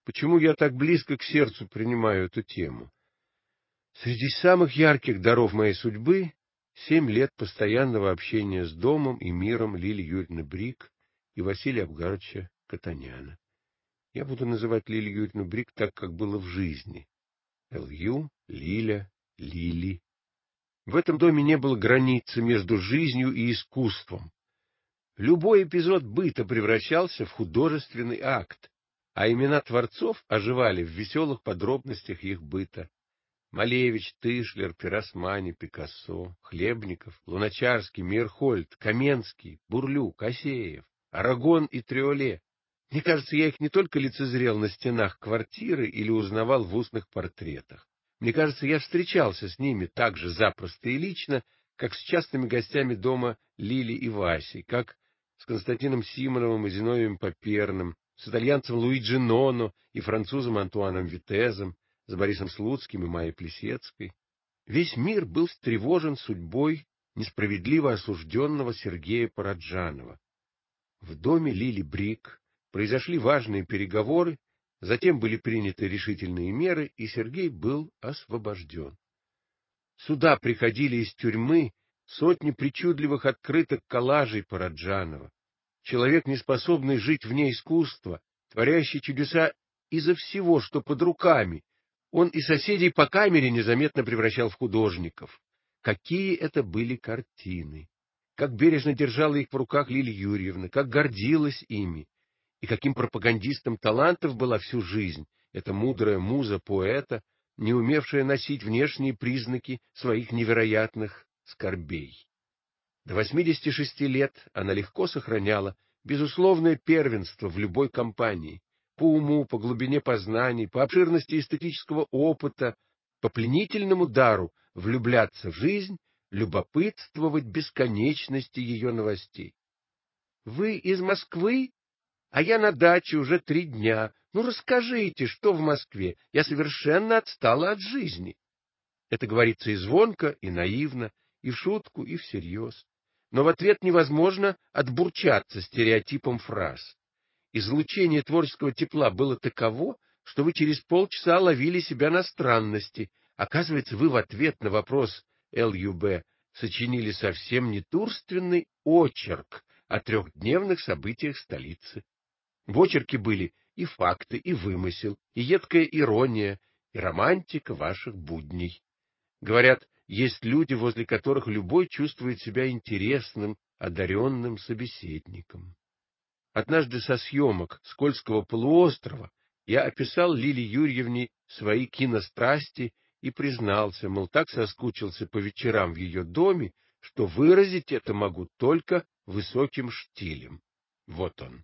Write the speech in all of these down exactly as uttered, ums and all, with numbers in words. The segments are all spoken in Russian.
Почему я так близко к сердцу принимаю эту тему? Среди самых ярких даров моей судьбы семь лет постоянного общения с домом и миром Лили Юрьевны Брик и Василия Абгаровича Катаняна. Я буду называть Лилию Юрьевну Брик так, как было в жизни. Л.Ю., Лиля, Лили. В этом доме не было границы между жизнью и искусством. Любой эпизод быта превращался в художественный акт, а имена творцов оживали в веселых подробностях их быта. Малевич, Тышлер, Пиросмани, Пикассо, Хлебников, Луначарский, Мейерхольд, Каменский, Бурлюк, Асеев, Арагон и Триоле. Мне кажется, я их не только лицезрел на стенах квартиры или узнавал в устных портретах. Мне кажется, я встречался с ними так же запросто и лично, как с частными гостями дома Лили и Васи, как с Константином Симоновым и Зиновием Поперным, с итальянцем Луиджи Ноно и французом Антуаном Витезом, с Борисом Слуцким и Майей Плисецкой. Весь мир был встревожен судьбой несправедливо осужденного Сергея Параджанова. В доме Лили Брик произошли важные переговоры, затем были приняты решительные меры, и Сергей был освобожден. Сюда приходили из тюрьмы сотни причудливых открыток коллажей Параджанова. Человек, не способный жить вне искусства, творящий чудеса изо всего, что под руками, он и соседей по камере незаметно превращал в художников. Какие это были картины! Как бережно держала их в руках Лилия Юрьевна, как гордилась ими! И каким пропагандистом талантов была всю жизнь эта мудрая муза поэта, не умевшая носить внешние признаки своих невероятных скорбей. До восьмидесяти шести лет она легко сохраняла безусловное первенство в любой компании, по уму, по глубине познаний, по обширности эстетического опыта, по пленительному дару влюбляться в жизнь, любопытствовать бесконечности ее новостей. — Вы из Москвы? А я на даче уже три дня. Ну, расскажите, что в Москве? Я совершенно отстала от жизни. Это говорится и звонко, и наивно, и в шутку, и всерьез. Но в ответ невозможно отбурчаться стереотипом фраз. Излучение творческого тепла было таково, что вы через полчаса ловили себя на странности. Оказывается, вы в ответ на вопрос Л.Ю.Б. сочинили совсем не турственный очерк о трехдневных событиях столицы. В очерке были и факты, и вымысел, и едкая ирония, и романтика ваших будней. Говорят, есть люди, возле которых любой чувствует себя интересным, одаренным собеседником. Однажды со съемок «Скользкого полуострова» я описал Лилии Юрьевне свои кинострасти и признался, мол, так соскучился по вечерам в ее доме, что выразить это могу только высоким штилем. Вот он.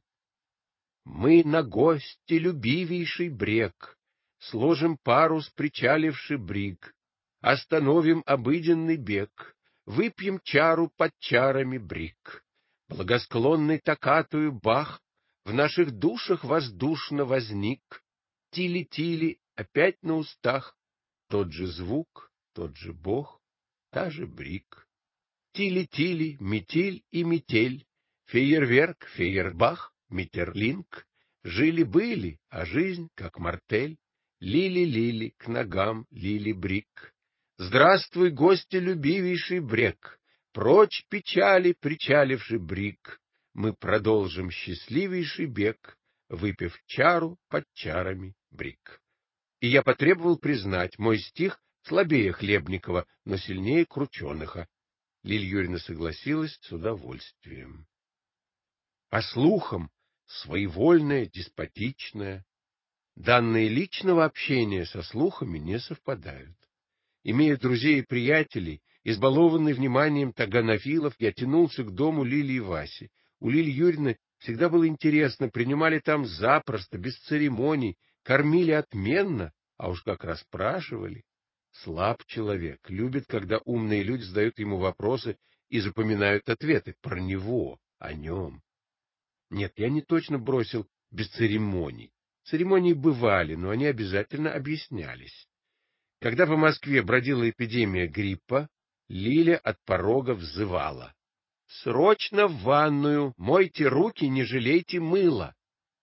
Мы на гости любивейший брег, сложим парус причаливший бриг, остановим обыденный бег, выпьем чару под чарами бриг. Благосклонный токкатую Бах в наших душах воздушно возник. Тили-тили опять на устах, тот же звук, тот же Бог, та же бриг. Тили-тили, метель и метель, фейерверк, фейербах, Миттерлинг, жили-были, а жизнь, как мартель, лили-лили, к ногам лили-брик. Здравствуй, гости, любивейший брег, прочь печали, причаливший брик, мы продолжим счастливейший бег, выпив чару под чарами брик. И я потребовал признать мой стих слабее Хлебникова, но сильнее Крученыха. Лилия Юрьевна согласилась с удовольствием. По слухам, своевольная, деспотичная. Данные личного общения со слухами не совпадают. Имея друзей и приятелей, избалованный вниманием таганофилов, я тянулся к дому Лили и Васи. У Лилии Юрьевны всегда было интересно, принимали там запросто, без церемоний, кормили отменно, а уж как расспрашивали. Слаб человек, любит, когда умные люди задают ему вопросы и запоминают ответы про него, о нем. Нет, я не точно бросил без церемоний. Церемонии бывали, но они обязательно объяснялись. Когда по Москве бродила эпидемия гриппа, Лиля от порога взывала: «Срочно в ванную, мойте руки, не жалейте мыла».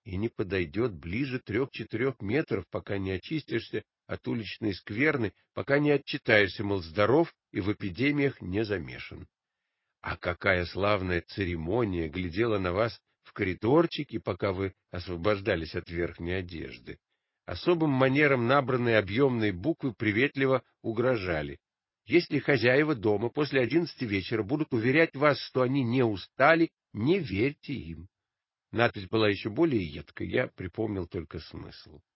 и не подойдет ближе трех-четырех метров, пока не очистишься от уличной скверны, пока не отчитаешься, мол, здоров и в эпидемиях не замешан. А какая славная церемония глядела на вас в коридорчике, пока вы освобождались от верхней одежды. Особым манером набранные объемные буквы приветливо угрожали. Если хозяева дома после одиннадцати вечера будут уверять вас, что они не устали, не верьте им. Надпись была еще более едкой, я припомнил только смысл.